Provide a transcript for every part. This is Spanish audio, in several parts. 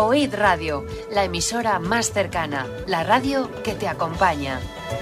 Oíd Radio, la emisora más cercana, la radio que te acompaña.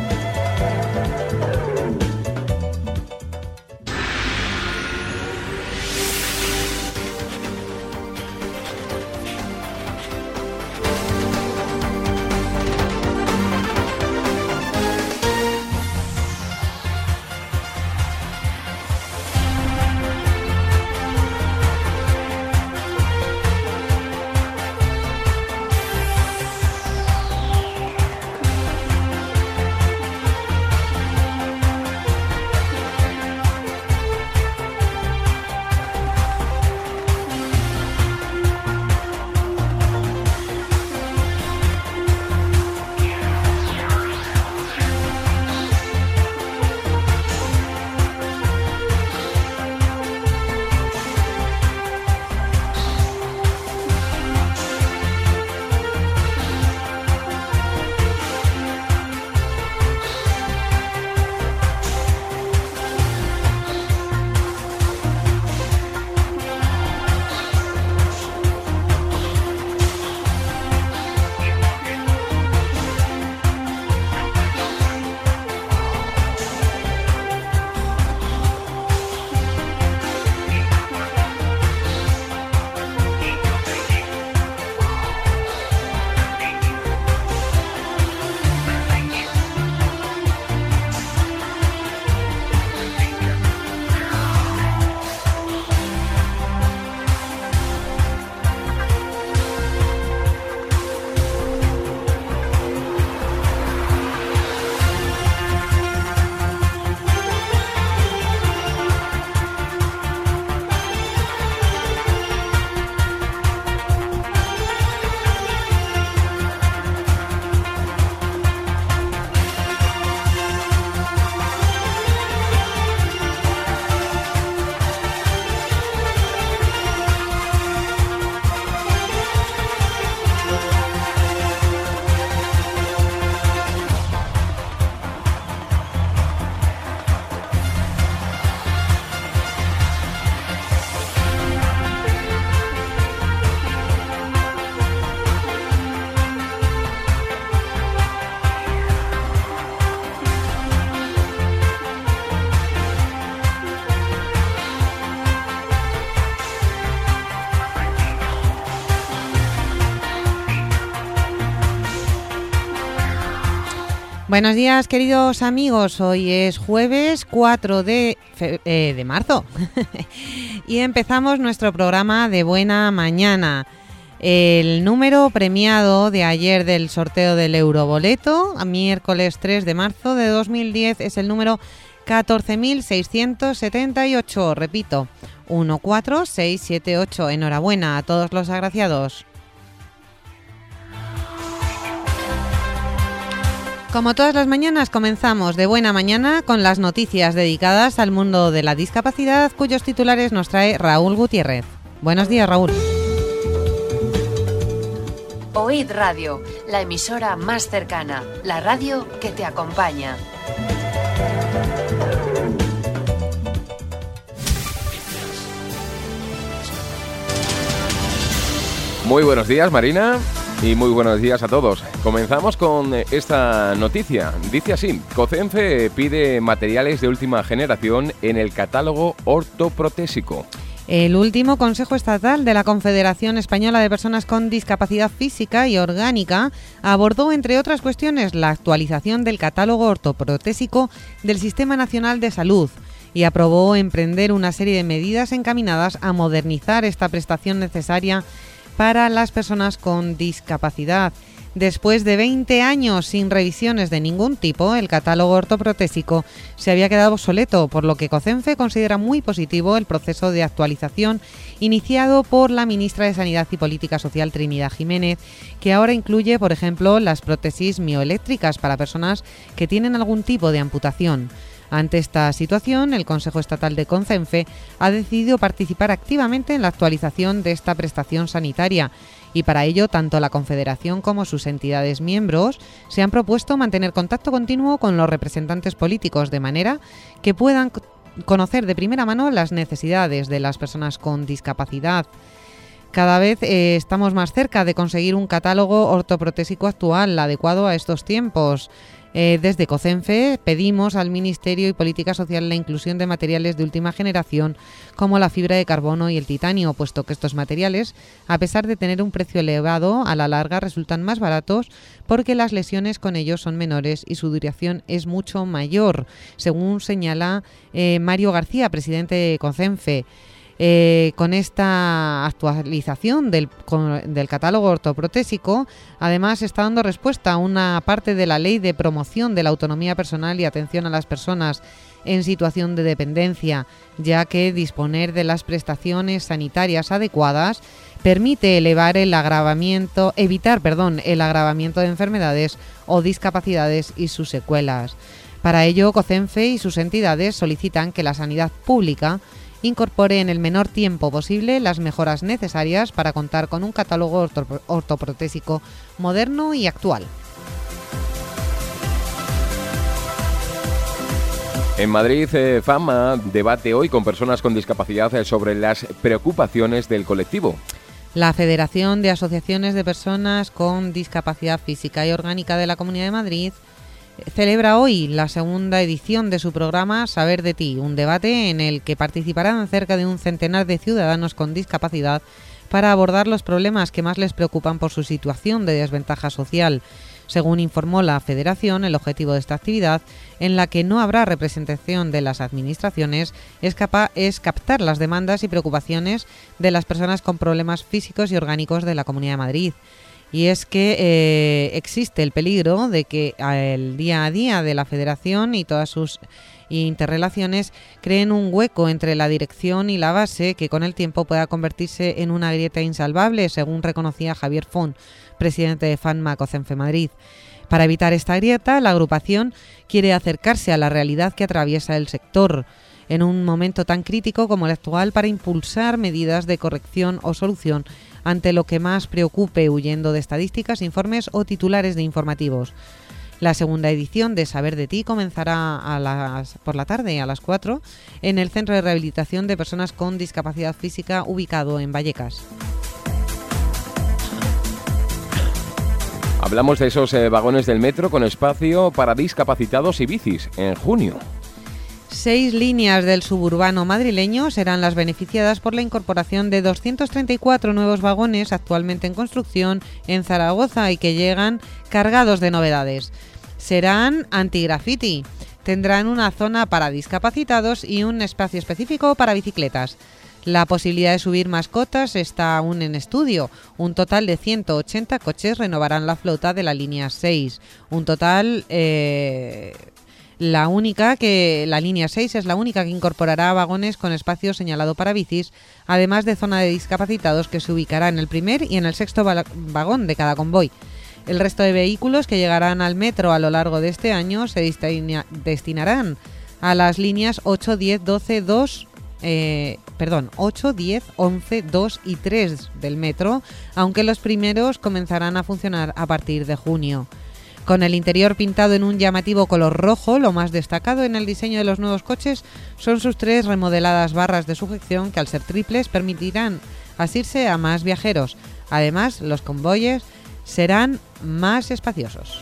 Buenos días, queridos amigos. Hoy es jueves 4 de marzo y empezamos nuestro programa de Buena Mañana. El número premiado de ayer del sorteo del Euroboleto, a miércoles 3 de marzo de 2010, es el número 14.678. Repito, 14678. Enhorabuena a todos los agraciados. Como todas las mañanas, comenzamos de Buena Mañana con las noticias dedicadas al mundo de la discapacidad, cuyos titulares nos trae Raúl Gutiérrez. Buenos días, Raúl. Oíd Radio, la emisora más cercana, la radio que te acompaña. Muy buenos días, Marina. Y muy buenos días a todos. Comenzamos con esta noticia. Dice así: COCENFE pide materiales de última generación en el catálogo ortoprotésico. El último Consejo Estatal de la Confederación Española de Personas con Discapacidad Física y Orgánica abordó, entre otras cuestiones, la actualización del catálogo ortoprotésico del Sistema Nacional de Salud y aprobó emprender una serie de medidas encaminadas a modernizar esta prestación necesaria para las personas con discapacidad. Después de 20 años sin revisiones de ningún tipo, el catálogo ortoprotésico se había quedado obsoleto, por lo que COCENFE considera muy positivo el proceso de actualización iniciado por la ministra de Sanidad y Política Social, Trinidad Jiménez, que ahora incluye, por ejemplo, las prótesis mioeléctricas para personas que tienen algún tipo de amputación. Ante esta situación, el Consejo Estatal de COCENFE ha decidido participar activamente en la actualización de esta prestación sanitaria y para ello tanto la Confederación como sus entidades miembros se han propuesto mantener contacto continuo con los representantes políticos de manera que puedan conocer de primera mano las necesidades de las personas con discapacidad. Cada vez estamos más cerca de conseguir un catálogo ortoprotésico actual, adecuado a estos tiempos. Desde COCENFE pedimos al Ministerio y Política Social la inclusión de materiales de última generación como la fibra de carbono y el titanio, puesto que estos materiales, a pesar de tener un precio elevado, a la larga resultan más baratos porque las lesiones con ellos son menores y su duración es mucho mayor, según señala Mario García, presidente de COCENFE. Con esta actualización del catálogo ortoprotésico, además está dando respuesta a una parte de la Ley de Promoción de la Autonomía Personal y Atención a las Personas en situación de dependencia, ya que disponer de las prestaciones sanitarias adecuadas permite evitar el agravamiento de enfermedades o discapacidades y sus secuelas. Para ello, COCENFE y sus entidades solicitan que la sanidad pública incorpore en el menor tiempo posible las mejoras necesarias para contar con un catálogo ortoprotésico moderno y actual. En Madrid, FAMA debate hoy con personas con discapacidad sobre las preocupaciones del colectivo. La Federación de Asociaciones de Personas con Discapacidad Física y Orgánica de la Comunidad de Madrid celebra hoy la segunda edición de su programa Saber de ti, un debate en el que participarán cerca de un centenar de ciudadanos con discapacidad para abordar los problemas que más les preocupan por su situación de desventaja social. Según informó la Federación, el objetivo de esta actividad, en la que no habrá representación de las administraciones, es captar las demandas y preocupaciones de las personas con problemas físicos y orgánicos de la Comunidad de Madrid. Y es que existe el peligro de que el día a día de la Federación y todas sus interrelaciones creen un hueco entre la dirección y la base que con el tiempo pueda convertirse en una grieta insalvable, según reconocía Javier Font, presidente de FAMA COCENFE Madrid. Para evitar esta grieta, la agrupación quiere acercarse a la realidad que atraviesa el sector en un momento tan crítico como el actual para impulsar medidas de corrección o solución ante lo que más preocupe, huyendo de estadísticas, informes o titulares de informativos. La segunda edición de Saber de ti comenzará por la tarde a las 4 en el Centro de Rehabilitación de Personas con Discapacidad Física ubicado en Vallecas. Hablamos de esos vagones del metro con espacio para discapacitados y bicis en junio. 6 líneas del suburbano madrileño serán las beneficiadas por la incorporación de 234 nuevos vagones actualmente en construcción en Zaragoza y que llegan cargados de novedades. Serán anti-graffiti, tendrán una zona para discapacitados y un espacio específico para bicicletas. La posibilidad de subir mascotas está aún en estudio. Un total de 180 coches renovarán la flota de la línea 6. La línea 6 es la única que incorporará vagones con espacio señalado para bicis, además de zona de discapacitados que se ubicará en el primer y en el sexto vagón de cada convoy. El resto de vehículos que llegarán al metro a lo largo de este año se destinarán a las líneas 8, 10, 11, 2 y 3 del metro, aunque los primeros comenzarán a funcionar a partir de junio. Con el interior pintado en un llamativo color rojo, lo más destacado en el diseño de los nuevos coches son sus 3 remodeladas barras de sujeción que, al ser triples, permitirán asirse a más viajeros. Además, los convoyes serán más espaciosos.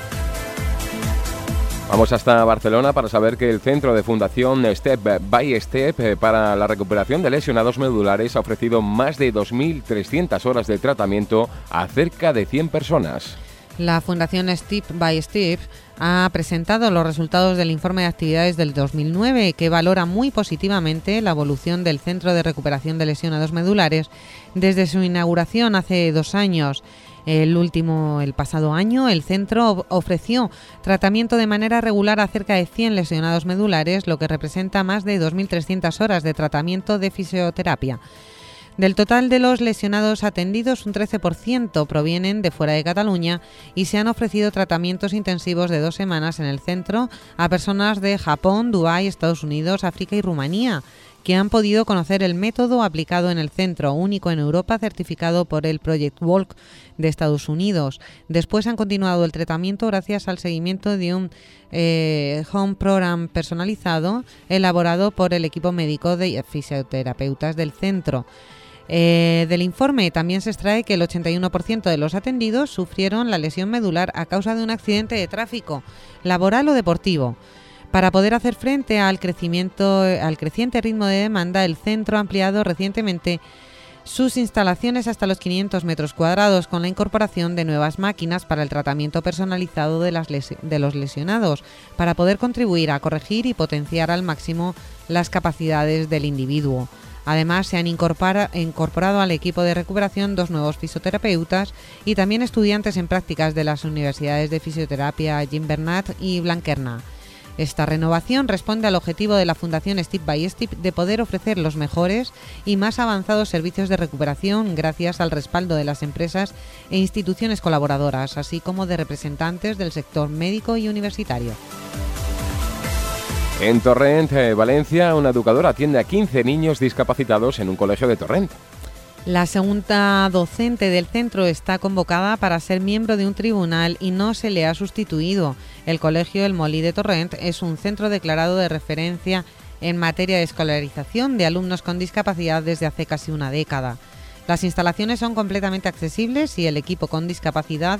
Vamos hasta Barcelona para saber que el centro de Fundación Step by Step para la recuperación de lesionados medulares ha ofrecido más de 2.300 horas de tratamiento a cerca de 100 personas. La Fundación Step by Step ha presentado los resultados del informe de actividades del 2009, que valora muy positivamente la evolución del Centro de Recuperación de Lesionados Medulares desde su inauguración hace 2 años. El pasado año, el centro ofreció tratamiento de manera regular a cerca de 100 lesionados medulares, lo que representa más de 2.300 horas de tratamiento de fisioterapia. Del total de los lesionados atendidos, un 13% provienen de fuera de Cataluña y se han ofrecido tratamientos intensivos de 2 semanas en el centro a personas de Japón, Dubái, Estados Unidos, África y Rumanía, que han podido conocer el método aplicado en el centro, único en Europa, certificado por el Project Walk de Estados Unidos. Después han continuado el tratamiento gracias al seguimiento de un home program personalizado elaborado por el equipo médico de fisioterapeutas del centro. Del informe también se extrae que el 81% de los atendidos sufrieron la lesión medular a causa de un accidente de tráfico, laboral o deportivo. Para poder hacer frente al creciente ritmo de demanda, el centro ha ampliado recientemente sus instalaciones hasta los 500 metros cuadrados con la incorporación de nuevas máquinas para el tratamiento personalizado de los lesionados, para poder contribuir a corregir y potenciar al máximo las capacidades del individuo. Además, se han incorporado al equipo de recuperación 2 nuevos fisioterapeutas y también estudiantes en prácticas de las universidades de fisioterapia Gimbernat y Blanquerna. Esta renovación responde al objetivo de la Fundación Step by Step de poder ofrecer los mejores y más avanzados servicios de recuperación gracias al respaldo de las empresas e instituciones colaboradoras, así como de representantes del sector médico y universitario. En Torrent, Valencia, una educadora atiende a 15 niños discapacitados en un colegio de Torrent. La segunda docente del centro está convocada para ser miembro de un tribunal y no se le ha sustituido. El colegio El Molí de Torrent es un centro declarado de referencia en materia de escolarización de alumnos con discapacidad desde hace casi una década. Las instalaciones son completamente accesibles y el equipo con discapacidad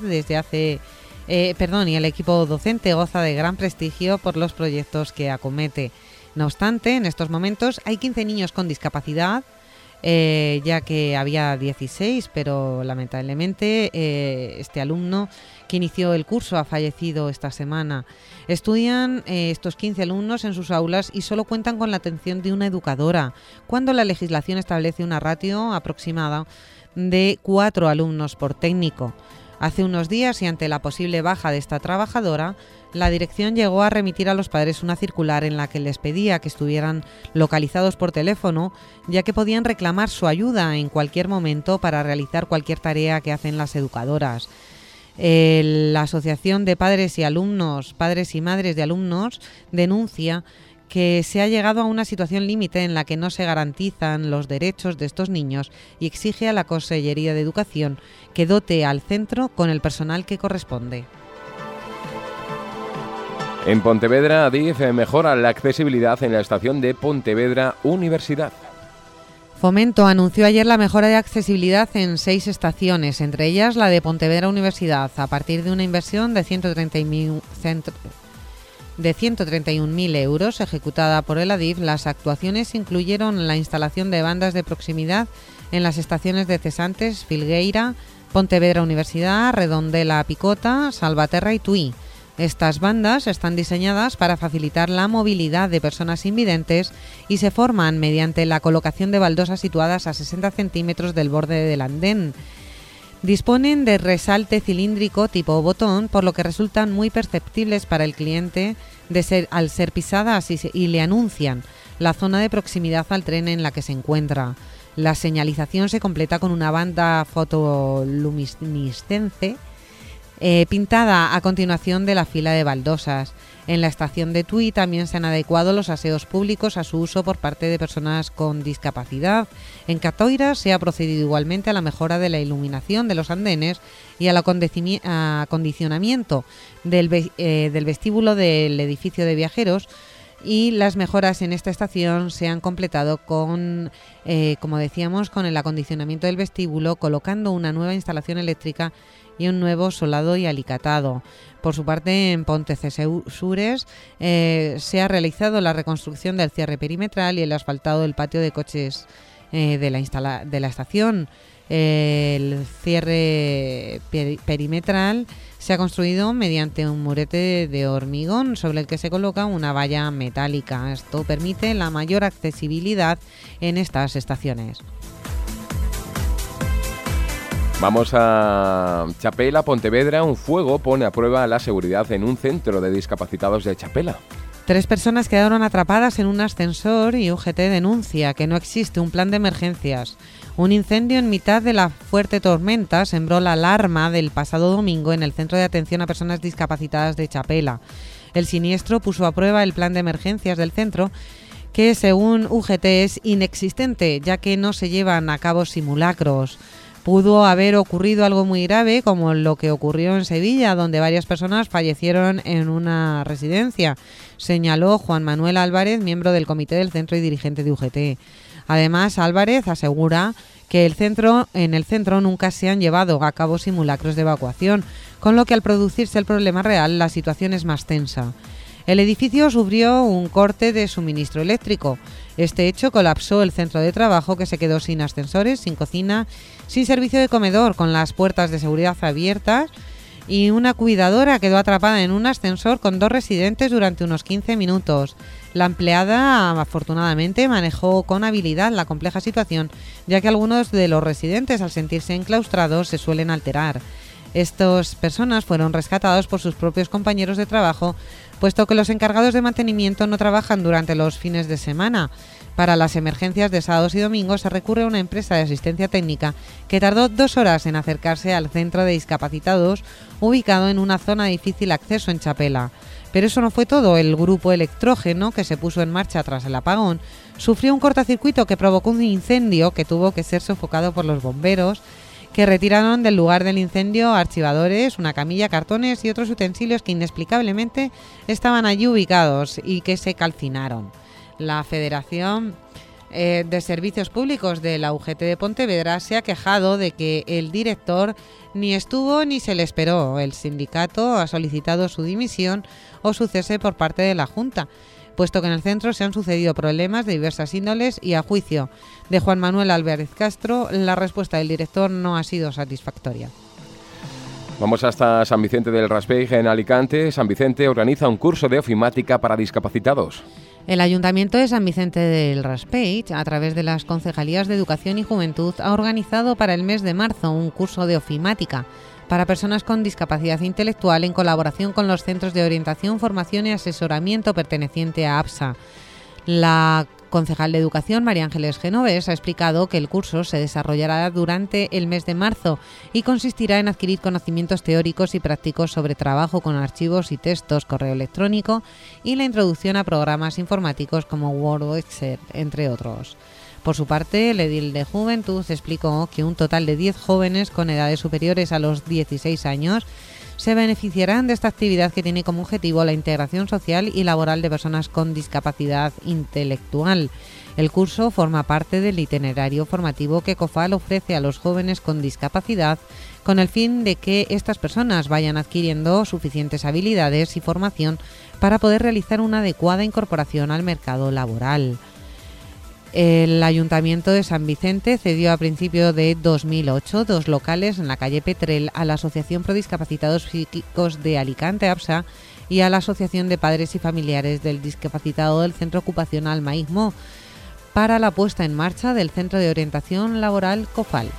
el equipo docente goza de gran prestigio por los proyectos que acomete. No obstante, en estos momentos hay 15 niños con discapacidad, ya que había 16, pero lamentablemente este alumno que inició el curso ha fallecido esta semana. Estudian estos 15 alumnos en sus aulas y solo cuentan con la atención de una educadora, cuando la legislación establece una ratio aproximada de 4 alumnos por técnico. Hace unos días, y ante la posible baja de esta trabajadora, la dirección llegó a remitir a los padres una circular en la que les pedía que estuvieran localizados por teléfono, ya que podían reclamar su ayuda en cualquier momento para realizar cualquier tarea que hacen las educadoras. La Asociación de Padres y Madres de Alumnos denuncia que se ha llegado a una situación límite en la que no se garantizan los derechos de estos niños y exige a la Consellería de Educación que dote al centro con el personal que corresponde. En Pontevedra, Adif mejora la accesibilidad en la estación de Pontevedra Universidad. Fomento anunció ayer la mejora de accesibilidad en 6 estaciones, entre ellas la de Pontevedra Universidad, a partir de una inversión de 131.000 euros ejecutada por el Adif. Las actuaciones incluyeron la instalación de bandas de proximidad en las estaciones de Cesantes, Filgueira, Pontevedra Universidad, Redondela Picota, Salvaterra y Tui. Estas bandas están diseñadas para facilitar la movilidad de personas invidentes y se forman mediante la colocación de baldosas situadas a 60 centímetros del borde del andén. Disponen de resalte cilíndrico tipo botón, por lo que resultan muy perceptibles para el cliente al ser pisadas y le anuncian la zona de proximidad al tren en la que se encuentra. La señalización se completa con una banda fotoluminiscente pintada a continuación de la fila de baldosas. En la estación de Tui también se han adecuado los aseos públicos a su uso por parte de personas con discapacidad. En Catoira se ha procedido igualmente a la mejora de la iluminación de los andenes y al acondicionamiento del vestíbulo del edificio de viajeros, y las mejoras en esta estación se han completado con el acondicionamiento del vestíbulo, colocando una nueva instalación eléctrica y un nuevo solado y alicatado. Por su parte, en Pontecesures se ha realizado la reconstrucción del cierre perimetral y el asfaltado del patio de coches de la estación. El cierre perimetral se ha construido mediante un murete de hormigón sobre el que se coloca una valla metálica. Esto permite la mayor accesibilidad en estas estaciones. Vamos a Chapela, Pontevedra. Un fuego pone a prueba la seguridad en un centro de discapacitados de Chapela. 3 personas quedaron atrapadas en un ascensor y UGT denuncia que no existe un plan de emergencias. Un incendio en mitad de la fuerte tormenta sembró la alarma del pasado domingo en el Centro de Atención a Personas Discapacitadas de Chapela. El siniestro puso a prueba el plan de emergencias del centro, que según UGT es inexistente, ya que no se llevan a cabo simulacros. Pudo haber ocurrido algo muy grave, como lo que ocurrió en Sevilla, donde varias personas fallecieron en una residencia, señaló Juan Manuel Álvarez, miembro del comité del centro y dirigente de UGT. Además, Álvarez asegura que en el centro nunca se han llevado a cabo simulacros de evacuación, con lo que al producirse el problema real la situación es más tensa. El edificio sufrió un corte de suministro eléctrico. Este hecho colapsó el centro de trabajo, que se quedó sin ascensores, sin cocina, sin servicio de comedor, con las puertas de seguridad abiertas, y una cuidadora quedó atrapada en un ascensor con 2 residentes durante unos 15 minutos. La empleada, afortunadamente, manejó con habilidad la compleja situación, ya que algunos de los residentes, al sentirse enclaustrados, se suelen alterar. Estas personas fueron rescatados por sus propios compañeros de trabajo, puesto que los encargados de mantenimiento no trabajan durante los fines de semana. Para las emergencias de sábados y domingos se recurre a una empresa de asistencia técnica que tardó 2 horas en acercarse al centro de discapacitados, ubicado en una zona de difícil acceso en Chapela. Pero eso no fue todo. El grupo electrógeno, que se puso en marcha tras el apagón, sufrió un cortocircuito que provocó un incendio que tuvo que ser sofocado por los bomberos, que retiraron del lugar del incendio archivadores, una camilla, cartones y otros utensilios que inexplicablemente estaban allí ubicados y que se calcinaron. La Federación de Servicios Públicos de la UGT de Pontevedra se ha quejado de que el director ni estuvo ni se le esperó. El sindicato ha solicitado su dimisión o su cese por parte de la Junta, puesto que en el centro se han sucedido problemas de diversas índoles y, a juicio de Juan Manuel Álvarez Castro, la respuesta del director no ha sido satisfactoria. Vamos hasta San Vicente del Raspeig, en Alicante. San Vicente organiza un curso de ofimática para discapacitados. El Ayuntamiento de San Vicente del Raspeig, a través de las Concejalías de Educación y Juventud, ha organizado para el mes de marzo un curso de ofimática para personas con discapacidad intelectual en colaboración con los centros de orientación, formación y asesoramiento perteneciente a APSA. La concejal de Educación, María Ángeles Genovés, ha explicado que el curso se desarrollará durante el mes de marzo y consistirá en adquirir conocimientos teóricos y prácticos sobre trabajo con archivos y textos, correo electrónico y la introducción a programas informáticos como Word o Excel, entre otros. Por su parte, el edil de Juventud explicó que un total de 10 jóvenes con edades superiores a los 16 años se beneficiarán de esta actividad, que tiene como objetivo la integración social y laboral de personas con discapacidad intelectual. El curso forma parte del itinerario formativo que COFAL ofrece a los jóvenes con discapacidad, con el fin de que estas personas vayan adquiriendo suficientes habilidades y formación para poder realizar una adecuada incorporación al mercado laboral. El Ayuntamiento de San Vicente cedió a principios de 2008 2 locales en la calle Petrel a la Asociación Pro Discapacitados Psíquicos de Alicante, APSA, y a la Asociación de Padres y Familiares del Discapacitado del Centro Ocupacional Maísmo, para la puesta en marcha del Centro de Orientación Laboral COFAL.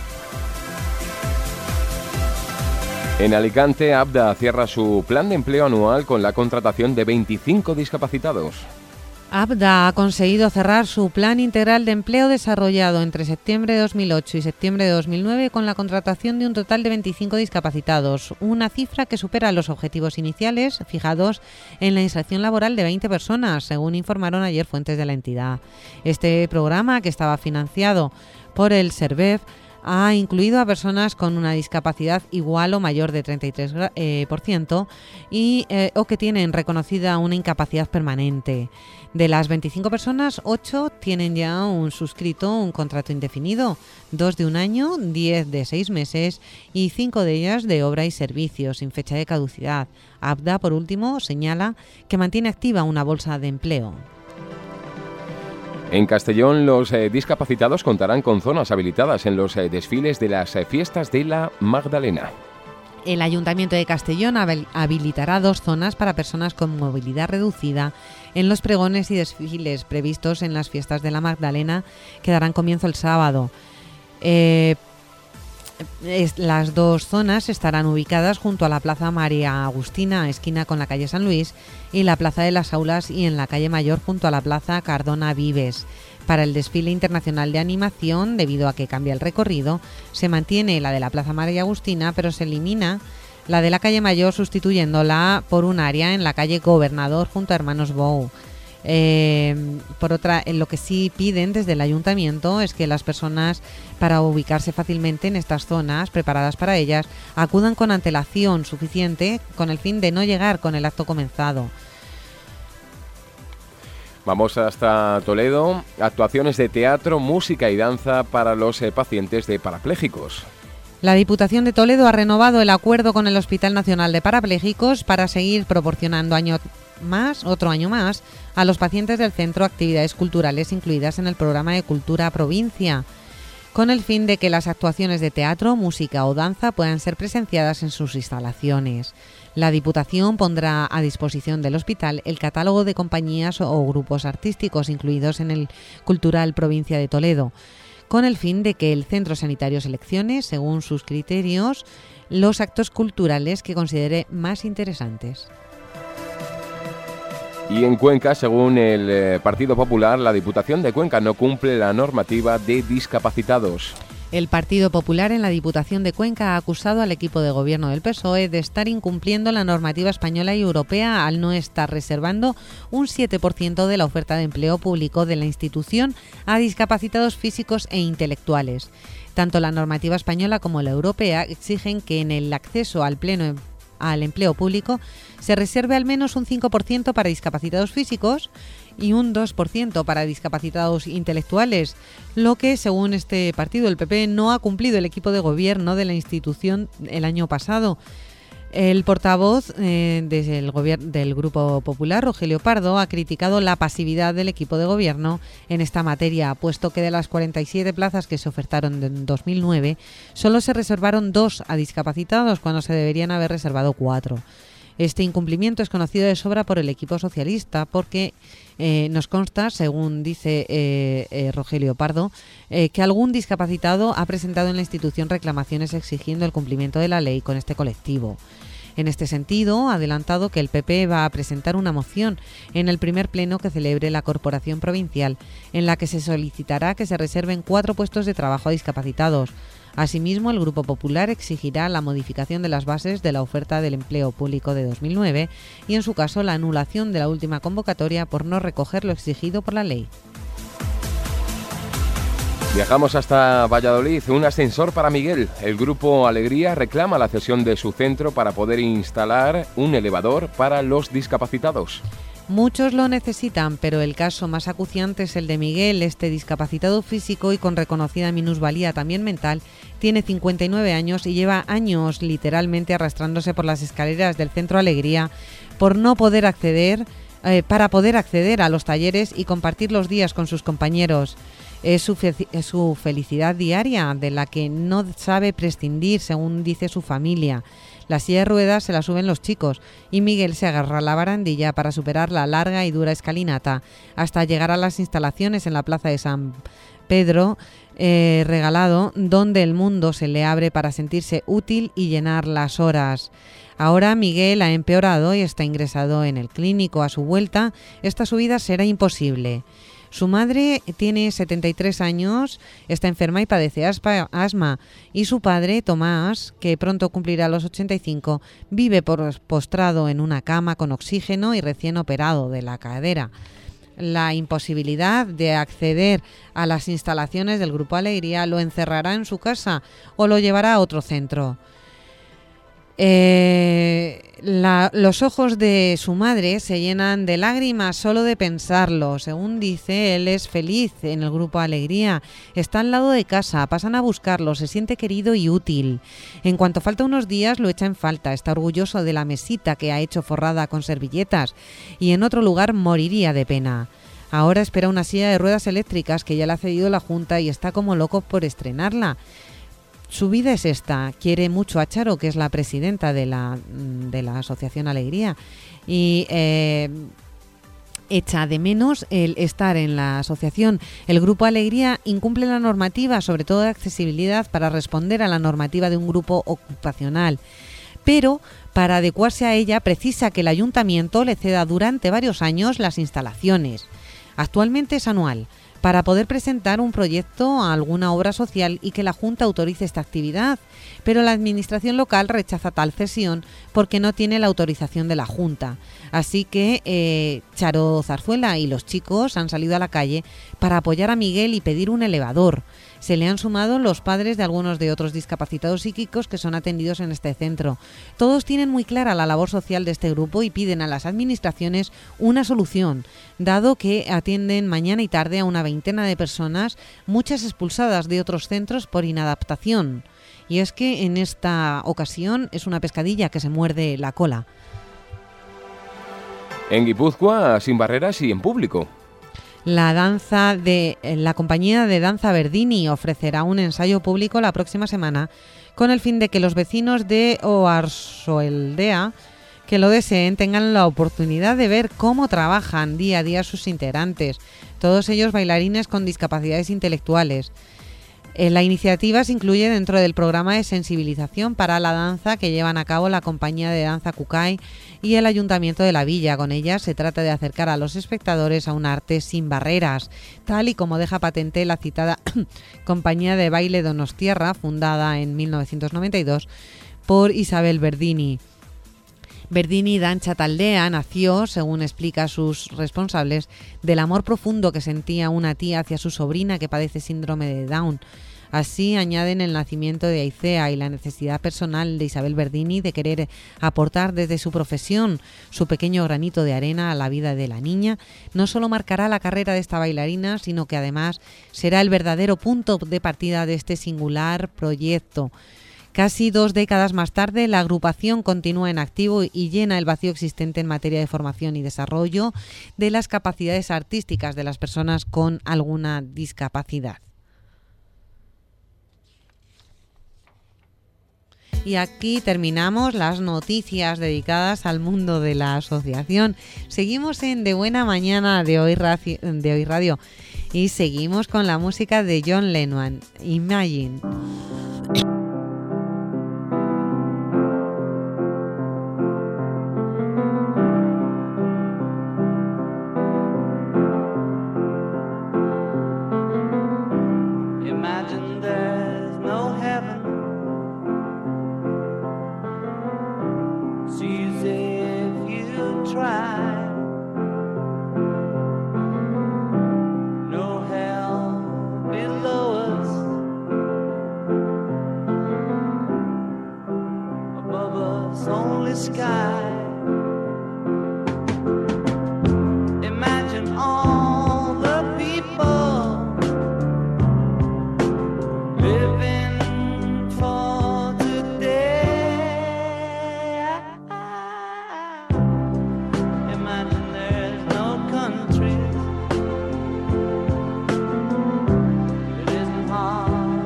En Alicante, ABDA cierra su plan de empleo anual con la contratación de 25 discapacitados. ABDA ha conseguido cerrar su plan integral de empleo desarrollado entre septiembre de 2008 y septiembre de 2009 con la contratación de un total de 25 discapacitados, una cifra que supera los objetivos iniciales fijados en la inserción laboral de 20 personas, según informaron ayer fuentes de la entidad. Este programa, que estaba financiado por el SERVEF, ha incluido a personas con una discapacidad igual o mayor de 33% o que tienen reconocida una incapacidad permanente. De las 25 personas, 8 tienen ya suscrito un contrato indefinido, 2 de 1 año, 10 de 6 meses y 5 de ellas de obra y servicios sin fecha de caducidad. ABDA, por último, señala que mantiene activa una bolsa de empleo. En Castellón, los discapacitados contarán con zonas habilitadas en los desfiles de las fiestas de la Magdalena. El Ayuntamiento de Castellón habilitará 2 zonas para personas con movilidad reducida en los pregones y desfiles previstos en las fiestas de la Magdalena, que darán comienzo el sábado. Las 2 zonas estarán ubicadas junto a la Plaza María Agustina, esquina con la calle San Luis, y la Plaza de las Aulas, y en la calle Mayor junto a la Plaza Cardona Vives. Para el desfile internacional de animación, debido a que cambia el recorrido, se mantiene la de la Plaza María Agustina, pero se elimina la de la calle Mayor, sustituyéndola por un área en la calle Gobernador junto a Hermanos Bou. Por otra, lo que sí piden desde el Ayuntamiento es que las personas, para ubicarse fácilmente en estas zonas preparadas para ellas, acudan con antelación suficiente con el fin de no llegar con el acto comenzado. Vamos hasta Toledo. Actuaciones de teatro, música y danza para los pacientes de parapléjicos. La Diputación de Toledo ha renovado el acuerdo con el Hospital Nacional de Parapléjicos para seguir proporcionando otro año más, a los pacientes del centro actividades culturales incluidas en el programa de Cultura Provincia, con el fin de que las actuaciones de teatro, música o danza puedan ser presenciadas en sus instalaciones. La Diputación pondrá a disposición del hospital el catálogo de compañías o grupos artísticos incluidos en el Cultural Provincia de Toledo, con el fin de que el centro sanitario seleccione, según sus criterios, los actos culturales que considere más interesantes. Y en Cuenca, según el Partido Popular, la Diputación de Cuenca no cumple la normativa de discapacitados. El Partido Popular en la Diputación de Cuenca ha acusado al equipo de gobierno del PSOE de estar incumpliendo la normativa española y europea al no estar reservando un 7% de la oferta de empleo público de la institución a discapacitados físicos e intelectuales. Tanto la normativa española como la europea exigen que en el acceso al empleo público se reserve al menos un 5% para discapacitados físicos y un 2% para discapacitados intelectuales, lo que, según este partido, el PP, no ha cumplido el equipo de gobierno de la institución el año pasado. El portavoz del Grupo Popular, Rogelio Pardo, ha criticado la pasividad del equipo de gobierno en esta materia, puesto que de las 47 plazas que se ofertaron en 2009, solo se reservaron 2 a discapacitados cuando se deberían haber reservado 4. Este incumplimiento es conocido de sobra por el equipo socialista porque nos consta, según dice Rogelio Pardo, que algún discapacitado ha presentado en la institución reclamaciones exigiendo el cumplimiento de la ley con este colectivo. En este sentido, ha adelantado que el PP va a presentar una moción en el primer pleno que celebre la Corporación Provincial, en la que se solicitará que se reserven 4 puestos de trabajo a discapacitados. Asimismo, el Grupo Popular exigirá la modificación de las bases de la oferta del empleo público de 2009 y, en su caso, la anulación de la última convocatoria por no recoger lo exigido por la ley. Viajamos hasta Valladolid. Un ascensor para Miguel. El Grupo Alegría reclama la cesión de su centro para poder instalar un elevador para los discapacitados. Muchos lo necesitan, pero el caso más acuciante es el de Miguel. Este discapacitado físico y con reconocida minusvalía también mental tiene 59 años y lleva años literalmente arrastrándose por las escaleras del Centro Alegría por no poder acceder, para poder acceder a los talleres y compartir los días con sus compañeros. Es su felicidad diaria, de la que no sabe prescindir, según dice su familia. La silla de ruedas se la suben los chicos y Miguel se agarra a la barandilla para superar la larga y dura escalinata hasta llegar a las instalaciones en la plaza de San Pedro Regalado, donde el mundo se le abre para sentirse útil y llenar las horas. Ahora Miguel ha empeorado y está ingresado en el clínico. A su vuelta, esta subida será imposible. Su madre tiene 73 años, está enferma y padece asma, y su padre, Tomás, que pronto cumplirá los 85, vive postrado en una cama con oxígeno y recién operado de la cadera. La imposibilidad de acceder a las instalaciones del Grupo Alegría lo encerrará en su casa o lo llevará a otro centro. Los ojos de su madre se llenan de lágrimas solo de pensarlo. Según dice, él es feliz en el Grupo Alegría, está al lado de casa, pasan a buscarlo, se siente querido y útil. En cuanto falta unos días lo echa en falta, está orgulloso de la mesita que ha hecho forrada con servilletas y en otro lugar moriría de pena. Ahora espera una silla de ruedas eléctricas que ya le ha cedido la Junta y está como loco por estrenarla. Su vida es esta, quiere mucho a Charo, que es la presidenta de la Asociación Alegría, y echa de menos el estar en la asociación. El Grupo Alegría incumple la normativa, sobre todo de accesibilidad, para responder a la normativa de un grupo ocupacional, pero para adecuarse a ella precisa que el ayuntamiento le ceda durante varios años las instalaciones. Actualmente es anual, para poder presentar un proyecto a alguna obra social y que la Junta autorice esta actividad, pero la Administración local rechaza tal cesión porque no tiene la autorización de la Junta. Así que Charo Zarzuela y los chicos han salido a la calle para apoyar a Miguel y pedir un elevador. Se le han sumado los padres de algunos de otros discapacitados psíquicos que son atendidos en este centro. Todos tienen muy clara la labor social de este grupo y piden a las administraciones una solución, dado que atienden mañana y tarde a una veintena de personas, muchas expulsadas de otros centros por inadaptación. Y es que en esta ocasión es una pescadilla que se muerde la cola. En Guipúzcoa, sin barreras y en público. La compañía de danza Verdini ofrecerá un ensayo público la próxima semana con el fin de que los vecinos de Oarsoaldea que lo deseen tengan la oportunidad de ver cómo trabajan día a día sus integrantes, todos ellos bailarines con discapacidades intelectuales. La iniciativa se incluye dentro del programa de sensibilización para la danza que llevan a cabo la compañía de danza Cucay y el Ayuntamiento de la Villa. Con ella se trata de acercar a los espectadores a un arte sin barreras, tal y como deja patente la citada compañía de baile Donostiarra, fundada en 1992 por Isabel Verdini. Verdini Danza Taldea nació, según explica sus responsables, del amor profundo que sentía una tía hacia su sobrina que padece síndrome de Down. Así añaden el nacimiento de Aicea y la necesidad personal de Isabel Verdini de querer aportar desde su profesión su pequeño granito de arena a la vida de la niña. No solo marcará la carrera de esta bailarina, sino que además será el verdadero punto de partida de este singular proyecto. Casi 2 décadas más tarde, la agrupación continúa en activo y llena el vacío existente en materia de formación y desarrollo de las capacidades artísticas de las personas con alguna discapacidad. Y aquí terminamos las noticias dedicadas al mundo de la asociación. Seguimos en De Buena Mañana de Hoy Radio y seguimos con la música de John Lennon, Imagine.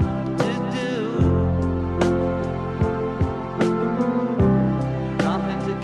Nothing to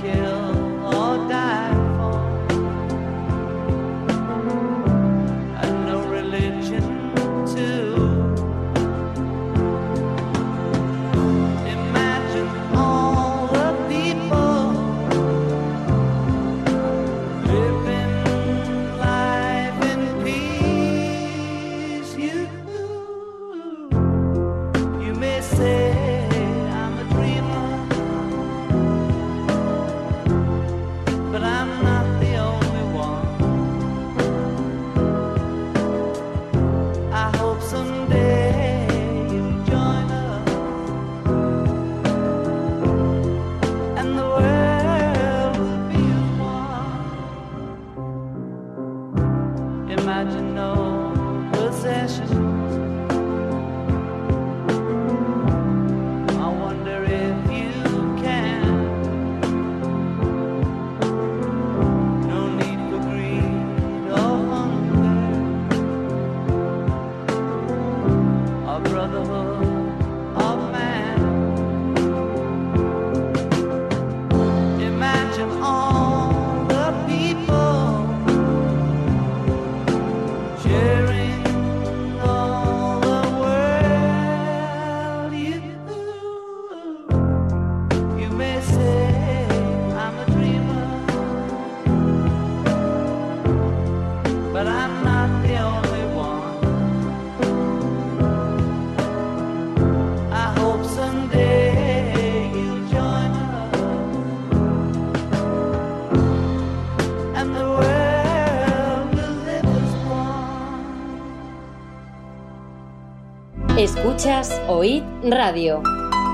Escuchas OID Radio.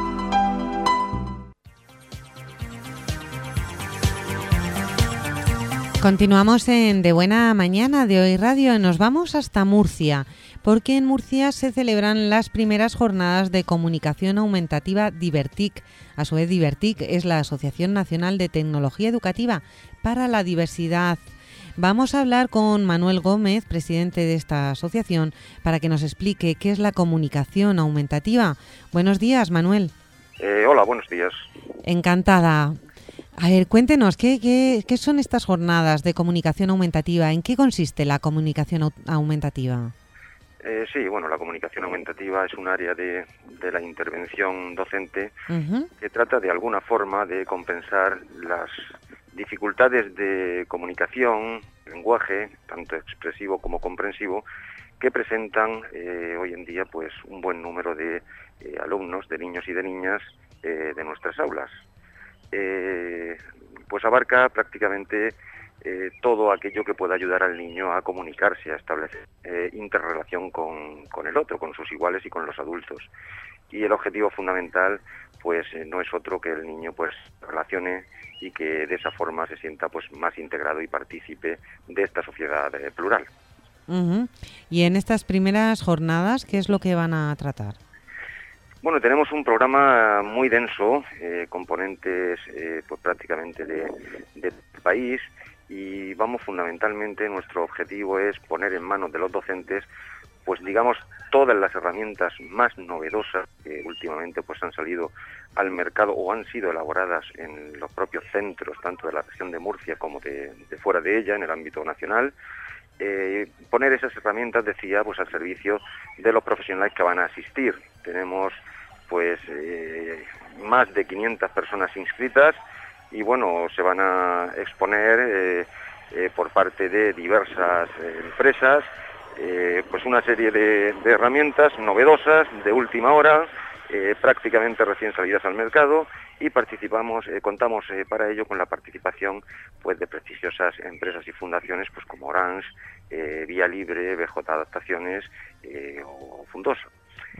Continuamos en De Buena Mañana de OID Radio. Nos vamos hasta Murcia, porque en Murcia se celebran las primeras jornadas de comunicación aumentativa Divertic. A su vez, Divertic es la Asociación Nacional de Tecnología Educativa para la Diversidad. Vamos a hablar con Manuel Gómez, presidente de esta asociación, para que nos explique qué es la comunicación aumentativa. Buenos días, Manuel. Hola, buenos días. Encantada. A ver, cuéntenos, ¿qué son estas jornadas de comunicación aumentativa? ¿En qué consiste la comunicación aumentativa? Sí, bueno, la comunicación aumentativa es un área de la intervención docente que trata de alguna forma de compensar las dificultades de comunicación, lenguaje, tanto expresivo como comprensivo, que presentan hoy en día pues un buen número de alumnos, de niños y de niñas de nuestras aulas. Pues abarca prácticamente todo aquello que pueda ayudar al niño a comunicarse, a establecer interrelación con el otro, con sus iguales y con los adultos. Y el objetivo fundamental pues no es otro que el niño pues relacione y que de esa forma se sienta pues más integrado y partícipe de esta sociedad plural. Y en estas primeras jornadas, ¿qué es lo que van a tratar? Bueno, tenemos un programa muy denso, componentes pues prácticamente del país, y vamos fundamentalmente, nuestro objetivo es poner en manos de los docentes pues digamos todas las herramientas más novedosas que últimamente pues han salido al mercado o han sido elaboradas en los propios centros, tanto de la región de Murcia como de fuera de ella, en el ámbito nacional. Poner esas herramientas, decía, pues al servicio de los profesionales que van a asistir. Tenemos pues más de 500 personas inscritas y bueno, se van a exponer por parte de diversas empresas pues una serie de herramientas novedosas de última hora, prácticamente recién salidas al mercado, y contamos para ello con la participación pues de prestigiosas empresas y fundaciones pues como Orange, Vía Libre, BJ Adaptaciones o Fundosa.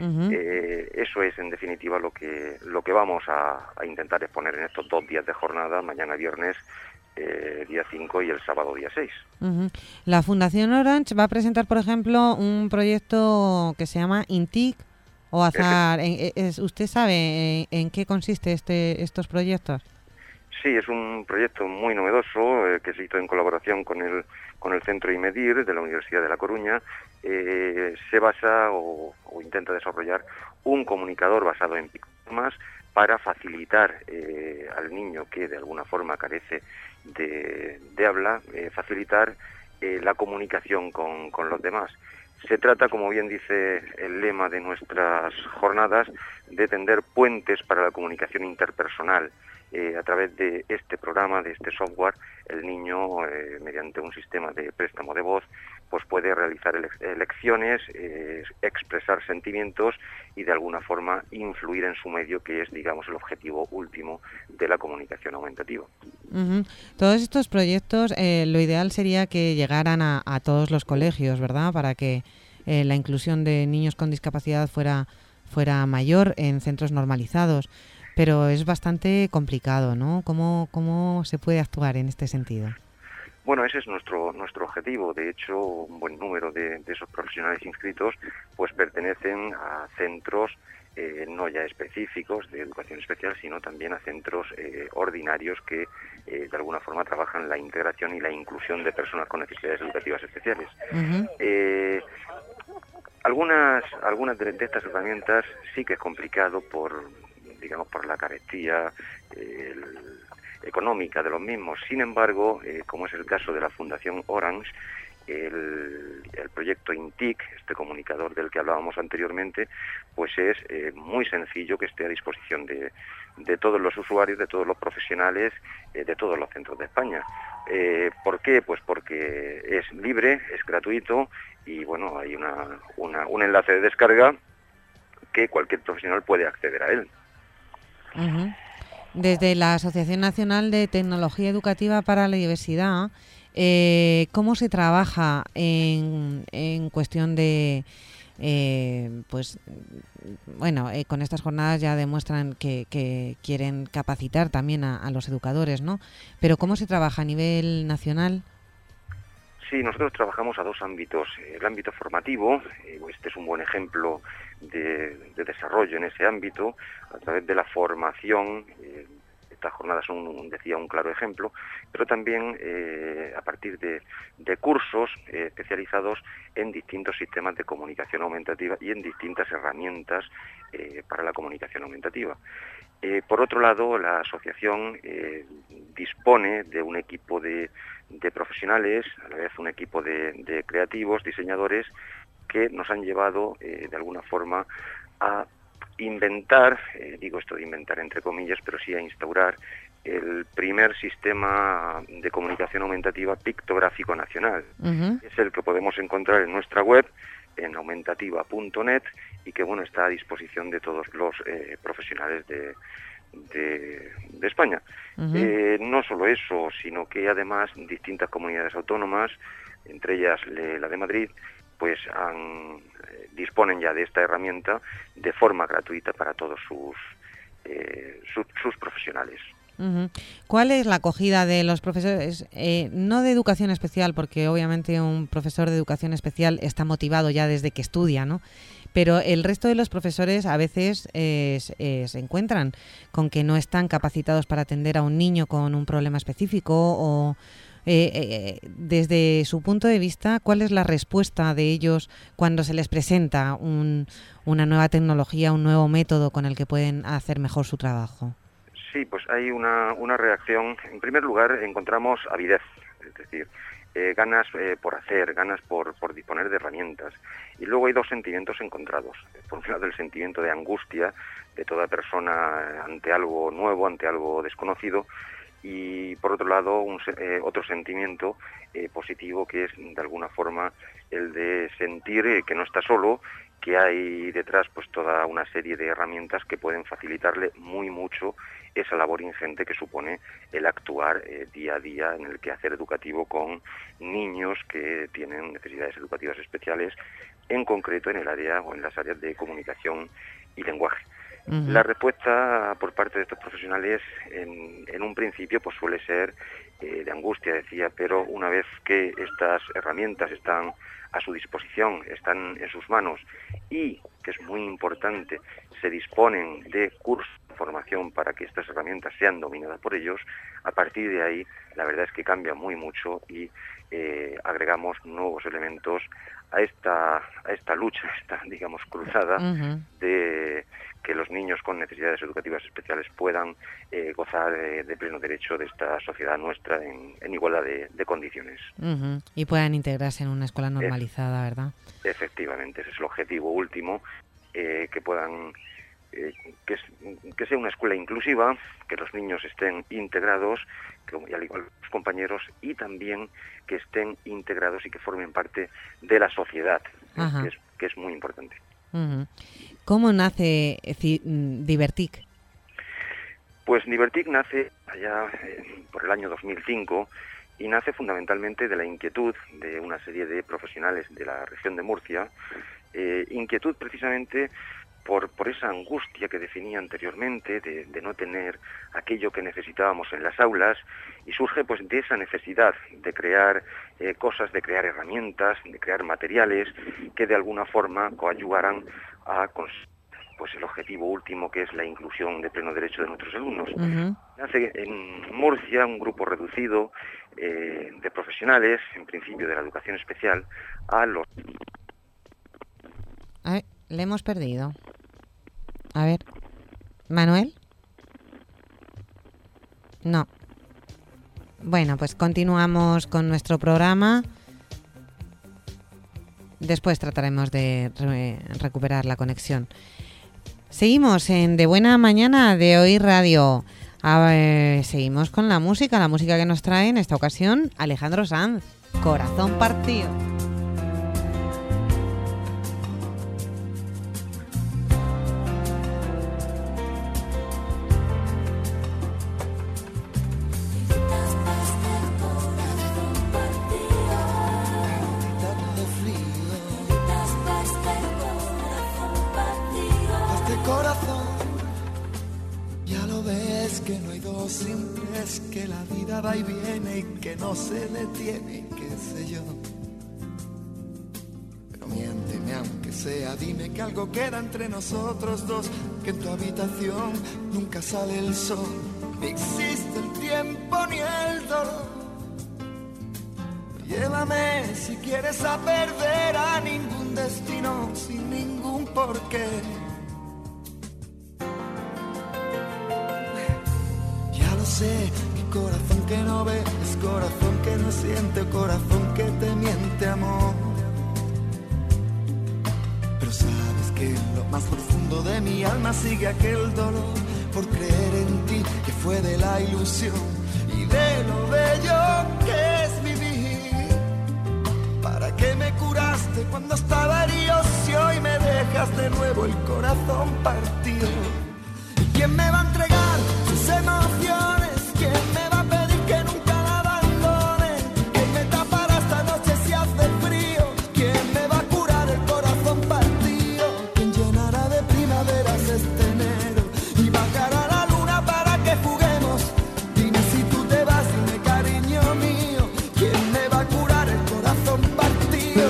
Eso es en definitiva lo que vamos a intentar exponer en estos 2 días de jornada, mañana viernes día 5 y el sábado día 6. La Fundación Orange va a presentar, por ejemplo, un proyecto que se llama INTIC o Azar. ¿Usted sabe en qué consiste estos proyectos? Sí, es un proyecto muy novedoso que se hizo en colaboración con el Centro IMEDIR de la Universidad de La Coruña. Se basa o intenta desarrollar un comunicador basado en pictogramas para facilitar al niño que de alguna forma carece de habla, facilitar la comunicación con los demás. Se trata, como bien dice el lema de nuestras jornadas, de tender puentes para la comunicación interpersonal. A través de este programa, de este software, el niño, mediante un sistema de préstamo de voz, pues puede realizar elecciones, expresar sentimientos y de alguna forma influir en su medio, que es, digamos, el objetivo último de la comunicación aumentativa. Todos estos proyectos, lo ideal sería que llegaran a todos los colegios, ¿verdad? Para que la inclusión de niños con discapacidad fuera mayor en centros normalizados. Pero es bastante complicado, ¿no? ¿Cómo se puede actuar en este sentido? Bueno, ese es nuestro objetivo. De hecho, un buen número de esos profesionales inscritos pues pertenecen a centros no ya específicos de educación especial, sino también a centros ordinarios que de alguna forma trabajan la integración y la inclusión de personas con necesidades educativas especiales. Algunas de estas herramientas sí que es complicado por la carestía económica de los mismos. Sin embargo, como es el caso de la Fundación Orange, el proyecto INTIC, este comunicador del que hablábamos anteriormente, pues es muy sencillo que esté a disposición de todos los usuarios, de todos los profesionales, de todos los centros de España. ¿Por qué? Pues porque es libre, es gratuito y bueno, hay un enlace de descarga que cualquier profesional puede acceder a él. Desde la Asociación Nacional de Tecnología Educativa para la Diversidad, ¿cómo se trabaja en cuestión de pues bueno, con estas jornadas ya demuestran que quieren capacitar también a los educadores, ¿no? Pero ¿cómo se trabaja a nivel nacional? Sí, nosotros trabajamos a dos ámbitos. El ámbito formativo, este es un buen ejemplo de desarrollo en ese ámbito, a través de la formación. Estas jornadas son, decía, un claro ejemplo, pero también a partir de cursos especializados en distintos sistemas de comunicación aumentativa y en distintas herramientas para la comunicación aumentativa. Por otro lado, la asociación dispone de un equipo de profesionales, a la vez un equipo de creativos, diseñadores, que nos han llevado de alguna forma a inventar, digo esto de inventar entre comillas, pero sí a instaurar el primer sistema de comunicación aumentativa pictográfico nacional. Uh-huh. Es el que podemos encontrar en nuestra web, en aumentativa.net, y que bueno, está a disposición de todos los profesionales de España. Uh-huh. No solo eso, sino que además distintas comunidades autónomas, entre ellas la de Madrid, pues disponen ya de esta herramienta de forma gratuita para todos sus profesionales. Uh-huh. ¿Cuál es la acogida de los profesores? No de educación especial, porque obviamente un profesor de educación especial está motivado ya desde que estudia, ¿no? Pero el resto de los profesores a veces se encuentran con que no están capacitados para atender a un niño con un problema específico o... desde su punto de vista, ¿cuál es la respuesta de ellos cuando se les presenta una nueva tecnología, un nuevo método con el que pueden hacer mejor su trabajo? Sí, pues hay una reacción. En primer lugar, encontramos avidez, es decir, ganas por hacer, ganas por disponer de herramientas. Y luego hay dos sentimientos encontrados. Por un lado, el sentimiento de angustia de toda persona ante algo nuevo, ante algo desconocido, y por otro lado otro sentimiento positivo, que es de alguna forma el de sentir que no está solo, que hay detrás pues toda una serie de herramientas que pueden facilitarle muy mucho esa labor ingente que supone el actuar día a día en el quehacer educativo con niños que tienen necesidades educativas especiales, en concreto en el área o en las áreas de comunicación y lenguaje. Uh-huh. La respuesta por parte de estos profesionales en un principio pues suele ser de angustia, decía, pero una vez que estas herramientas están a su disposición, están en sus manos y, que es muy importante, se disponen de cursos de formación para que estas herramientas sean dominadas por ellos, a partir de ahí la verdad es que cambia muy mucho y agregamos nuevos elementos a esta lucha, esta digamos cruzada uh-huh. de que los niños con necesidades educativas especiales puedan gozar de pleno derecho de esta sociedad nuestra en igualdad de condiciones. Uh-huh. Y puedan integrarse en una escuela normalizada, ¿verdad? Efectivamente, ese es el objetivo último, que puedan que sea una escuela inclusiva, que los niños estén integrados, y al igual que los compañeros, y también que estén integrados y que formen parte de la sociedad, que es muy importante. Uh-huh. ¿Cómo nace Divertic? Pues Divertic nace allá por el año 2005 y nace fundamentalmente de la inquietud de una serie de profesionales de la región de Murcia, inquietud precisamente por esa angustia que definía anteriormente de no tener aquello que necesitábamos en las aulas, y surge pues de esa necesidad de crear cosas, de crear herramientas, de crear materiales que de alguna forma coadyuvaran a pues el objetivo último, que es la inclusión de pleno derecho de nuestros alumnos. Uh-huh. Nace en Murcia un grupo reducido de profesionales, en principio de la educación especial, a los... Ay, le hemos perdido. A ver, ¿Manuel? No. Bueno, pues continuamos con nuestro programa. Después trataremos de recuperar la conexión. Seguimos en De Buena Mañana de Hoy Radio. Seguimos con la música que nos trae en esta ocasión Alejandro Sanz, Corazón Partido. corazón. Ya lo ves que no hay dos sin tres, que la vida va y viene y que no se detiene, y qué sé yo. Pero miénteme aunque sea, dime que algo queda entre nosotros dos, que en tu habitación nunca sale el sol, ni existe el tiempo ni el dolor. Llévame si quieres a perder a ningún destino sin ningún porqué. Ya lo sé, mi corazón que no ve es corazón que no siente, corazón que te miente, amor. Pero sabes que en lo más profundo de mi alma sigue aquel dolor por creer en ti, que fue de la ilusión y de lo bello que es vivir. ¿Para qué me curaste cuando estaba herido si hoy me dejas de nuevo el corazón partido? ¿Y quién me va a entregar sus emociones? ¿Quién me va a pedir que nunca la abandone? ¿Quién me tapará esta noche si hace frío? ¿Quién me va a curar el corazón partido? ¿Quién llenará de primaveras este enero y bajará la luna para que juguemos? Dime si tú te vas, dime cariño mío, ¿quién me va a curar el corazón partido?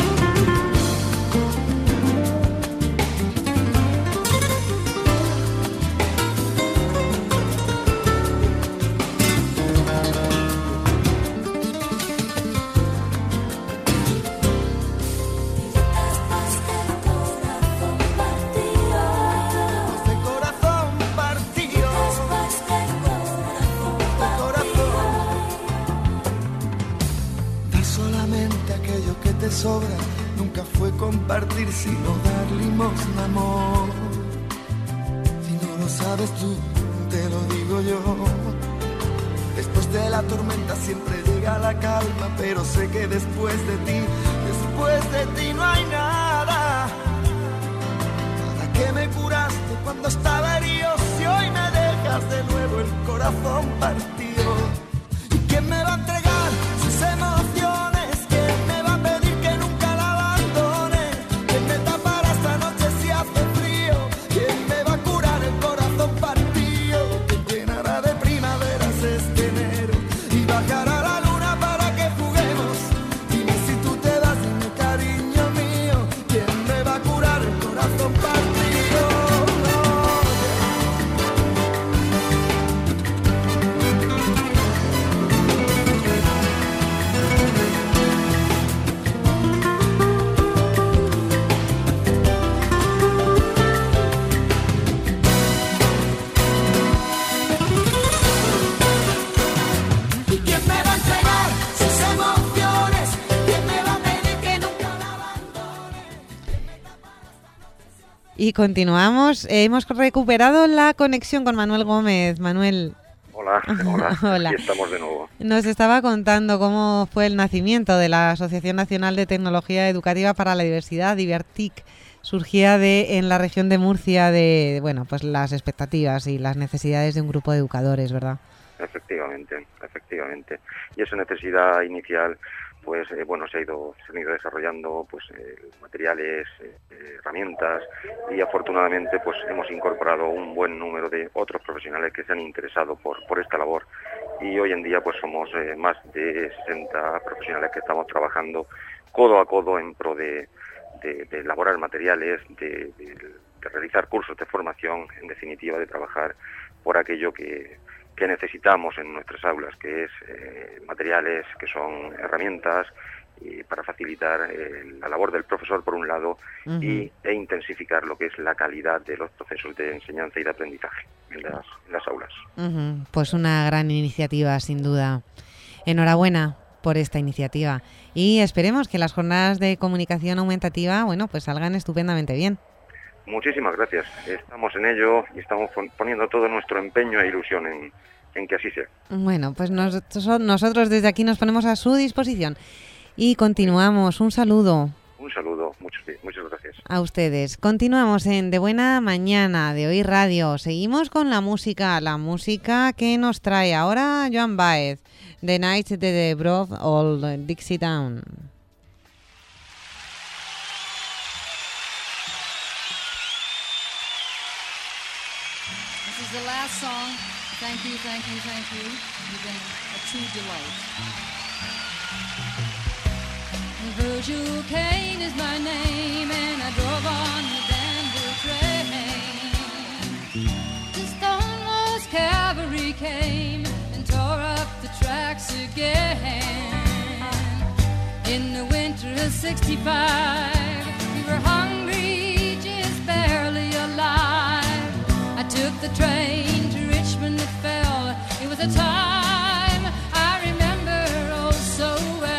Este corazón partido, corazón. Dar solamente aquello que te sobra nunca fue compartir, sino dar limosna, amor. Si no lo sabes tú, te lo digo yo. Después de la tormenta siempre llega la calma, pero sé que después de ti no hay nada. ¿Para qué me curaste cuando estaba herido si hoy me dejas de nuevo el corazón partido? ¿Y quién me va a entregar sus emociones? ¿Quién me va a pedir que nunca la abandone? ¿Quién me tapará esta noche si hace frío? ¿Quién me va a curar el corazón partido? ¿Quién llenará de primaveras este enero y bajará la luna para que juguemos? Dime si tú te vas, dime cariño mío, ¿quién me va a curar el corazón partido? ¿Y quién me va a entregar sus emociones? ¿Quién me va a pedir que nunca la abandone? Y continuamos. Hemos recuperado la conexión con Manuel Gómez. Manuel, Hola, hola, Hola. aquí estamos de nuevo. nos estaba contando cómo fue el nacimiento de la Asociación Nacional de Tecnología Educativa para la Diversidad, Divertic. Surgía en la región de Murcia de, bueno, pues las expectativas y las necesidades de un grupo de educadores, ¿verdad? Efectivamente. Y esa necesidad inicial, pues bueno, se han ido desarrollando pues materiales, herramientas, y afortunadamente pues hemos incorporado un buen número de otros profesionales que se han interesado por esta labor, y hoy en día pues somos más de 60 profesionales que estamos trabajando codo a codo en pro de elaborar materiales, de realizar cursos de formación, en definitiva de trabajar por aquello que necesitamos en nuestras aulas, que es materiales, que son herramientas para facilitar la labor del profesor por un lado, e intensificar lo que es la calidad de los procesos de enseñanza y de aprendizaje en las aulas. Pues una gran iniciativa, sin duda. Enhorabuena por esta iniciativa y esperemos que las jornadas de comunicación aumentativa, bueno, pues salgan estupendamente bien. Muchísimas gracias. Estamos en ello y estamos poniendo todo nuestro empeño e ilusión en que así sea. Bueno, pues nosotros desde aquí nos ponemos a su disposición y continuamos. Un saludo. Un saludo, muchas gracias. A ustedes. Continuamos en De Buena Mañana, de Hoy Radio. Seguimos con la música que nos trae ahora Joan Baez, The Night de The Broad Old Dixie Town. is the last song. Thank you, thank you, thank you. You've been a true delight. Virgil Kane is my name, and I drove on the Danville train. The Stonewall's cavalry came and tore up the tracks again. In the winter of '65, we were hungry, just barely alive. I took the train to Richmond, it fell. It was a time I remember oh so well.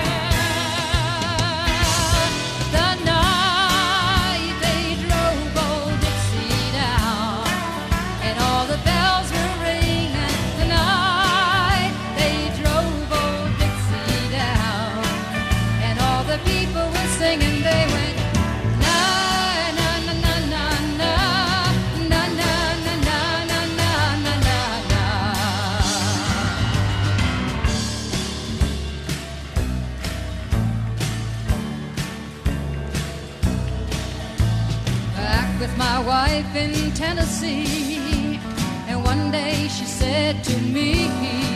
The night they drove old Dixie down, and all the bells were ringing. The night they drove old Dixie down, and all the people were singing. They went with my wife in Tennessee, and one day she said to me,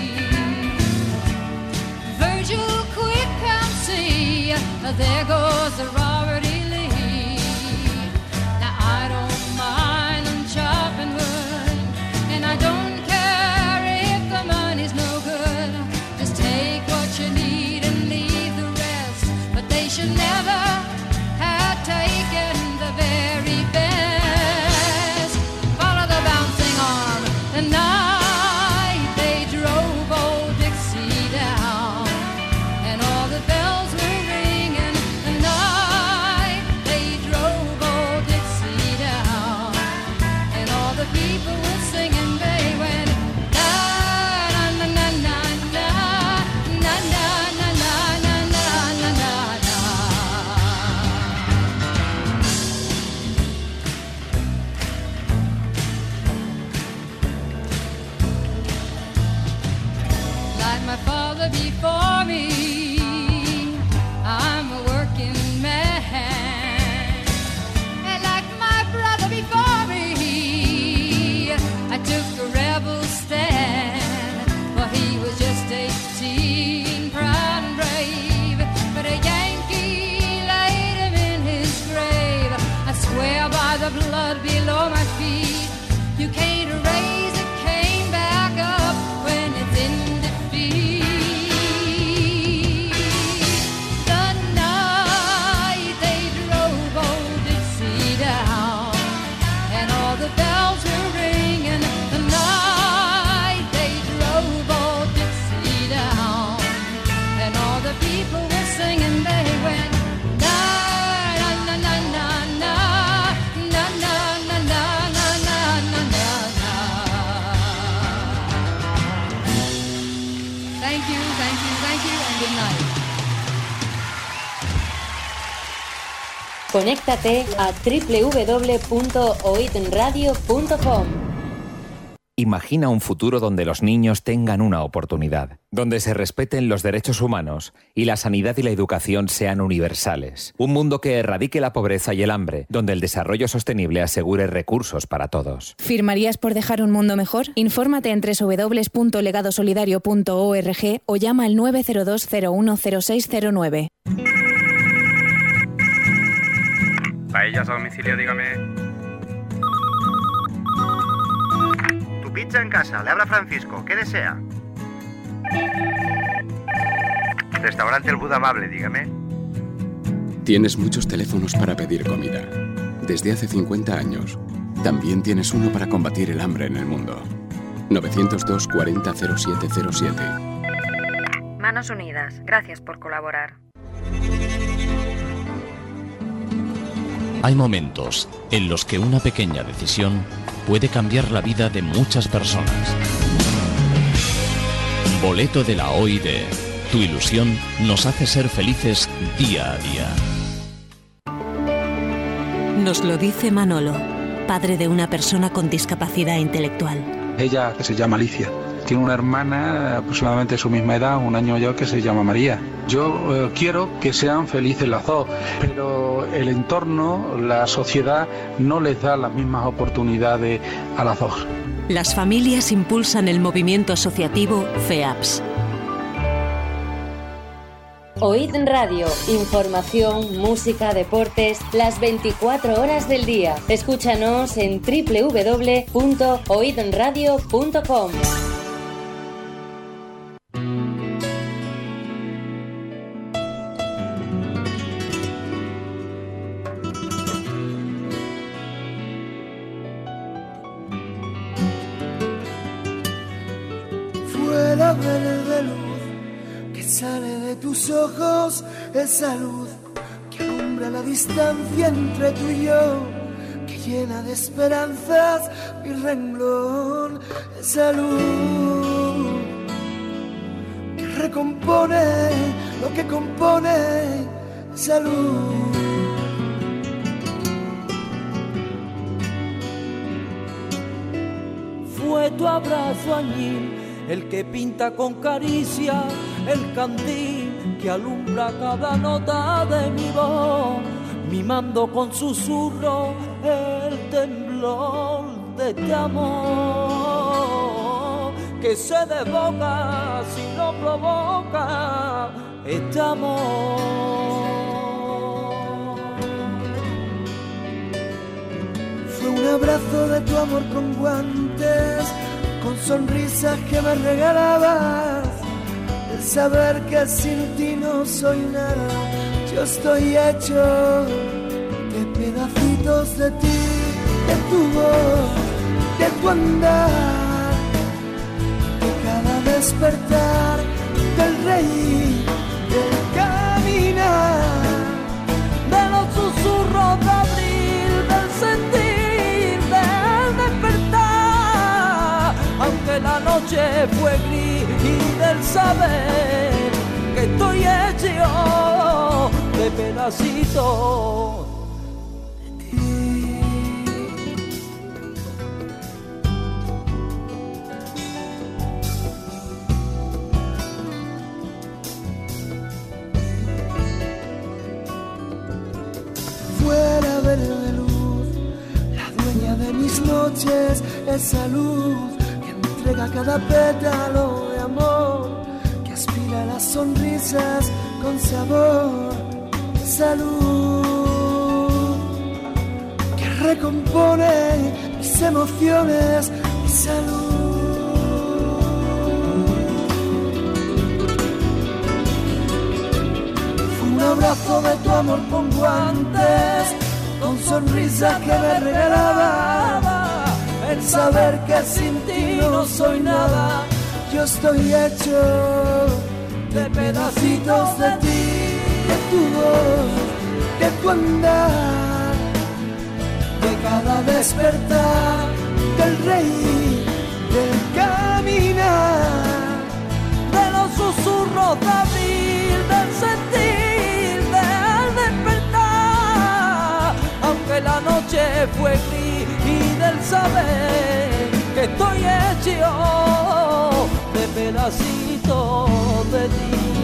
Virgil, quick, come see, there goes the Robert E. Lee. Now I don't mind them chopping wood, and I don't care if the money's no good. Just take what you need and leave the rest, but they should never have taken the very best. Follow the bouncing arm. The night they drove old Dixie down, and all the bells were ringing. The night they drove old Dixie down, and all the people were singing. They went na na na na na na na na na na na na na. Like my father before me, I'm a working man. And like my brother before me, I took a rebel stand. Well, he was just 18, proud and brave, but a Yankee laid him in his grave. I swear by the blood below my feet, you can't erase it, came back up when it's in defeat. The night they drove old Dixie down, and all the bells were ringing. The night they drove old Dixie down, and all the people were singing. They went na na na na na na na na na na na na na na. Thank you, thank you, thank you, and good night. Conéctate a www.oidradio.com. Imagina un futuro donde los niños tengan una oportunidad, donde se respeten los derechos humanos y la sanidad y la educación sean universales. Un mundo que erradique la pobreza y el hambre, donde el desarrollo sostenible asegure recursos para todos. ¿Firmarías por dejar un mundo mejor? Infórmate en www.legadosolidario.org o llama al 902 010609. Paellas a domicilio, dígame. Tu pizza en casa, le habla Francisco, ¿qué desea? Restaurante El Buda Amable, dígame. Tienes muchos teléfonos para pedir comida. Desde hace 50 años. También tienes uno para combatir el hambre en el mundo. 902 40 0707. Manos Unidas, gracias por colaborar. Hay momentos en los que una pequeña decisión puede cambiar la vida de muchas personas. Boleto de la OID. Tu ilusión nos hace ser felices día a día. Nos lo dice Manolo, padre de una persona con discapacidad intelectual. Ella, que se llama Alicia, tiene una hermana aproximadamente de su misma edad, un año mayor, que se llama María. Yo quiero que sean felices las dos, pero el entorno, la sociedad, no les da las mismas oportunidades a las dos. Las familias impulsan el movimiento asociativo FEAPS. Oíd Radio, información, música, deportes, las 24 horas del día. Escúchanos en www.oidradio.com. Fuera verde luz que sale de tus ojos, esa luz que alumbra la distancia entre tú y yo, que llena de esperanzas mi renglón, esa luz que recompone lo que compone, esa luz. Fue tu abrazo añil el que pinta con caricia el candil que alumbra cada nota de mi voz, mimando con susurro el temblor de este amor que se desboca si no provoca este amor. Fue un abrazo de tu amor con guantes, con sonrisas que me regalabas, el saber que sin ti no soy nada, yo estoy hecho de pedacitos de ti, de tu voz, de tu andar, de cada despertar, del reír, del caminar, de los susurros de abril, del sentir, del despertar, aunque la noche fue gris, y del saber que estoy hecho de pedacitos de ti. Fuera verde luz, la dueña de mis noches, esa luz entrega cada pétalo de amor, que aspira a las sonrisas con sabor, salud, que recompone mis emociones, mi salud. Fue un abrazo de tu amor con guantes, con sonrisas que me regalaba, el saber que sin ti no soy nada, yo estoy hecho de pedacitos de ti, de tu voz, de tu andar, de cada despertar, del reír, del caminar, de los susurros de abril, del sentir, del despertar, aunque la noche fue gris, y del saber que estoy hecho de pedacitos de ti.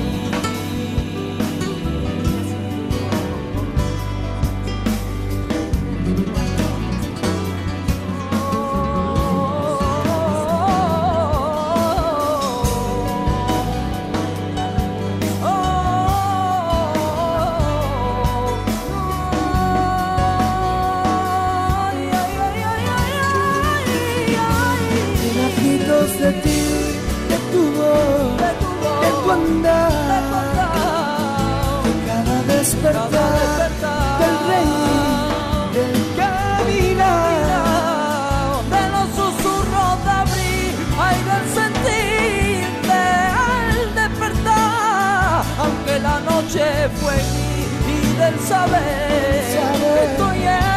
De ti, de tu voz, de tu andar, de cada despertar, del reír, del caminar, de los susurros de abril, ay, del sentir, del despertar, aunque la noche fue gris, y del saber que estoy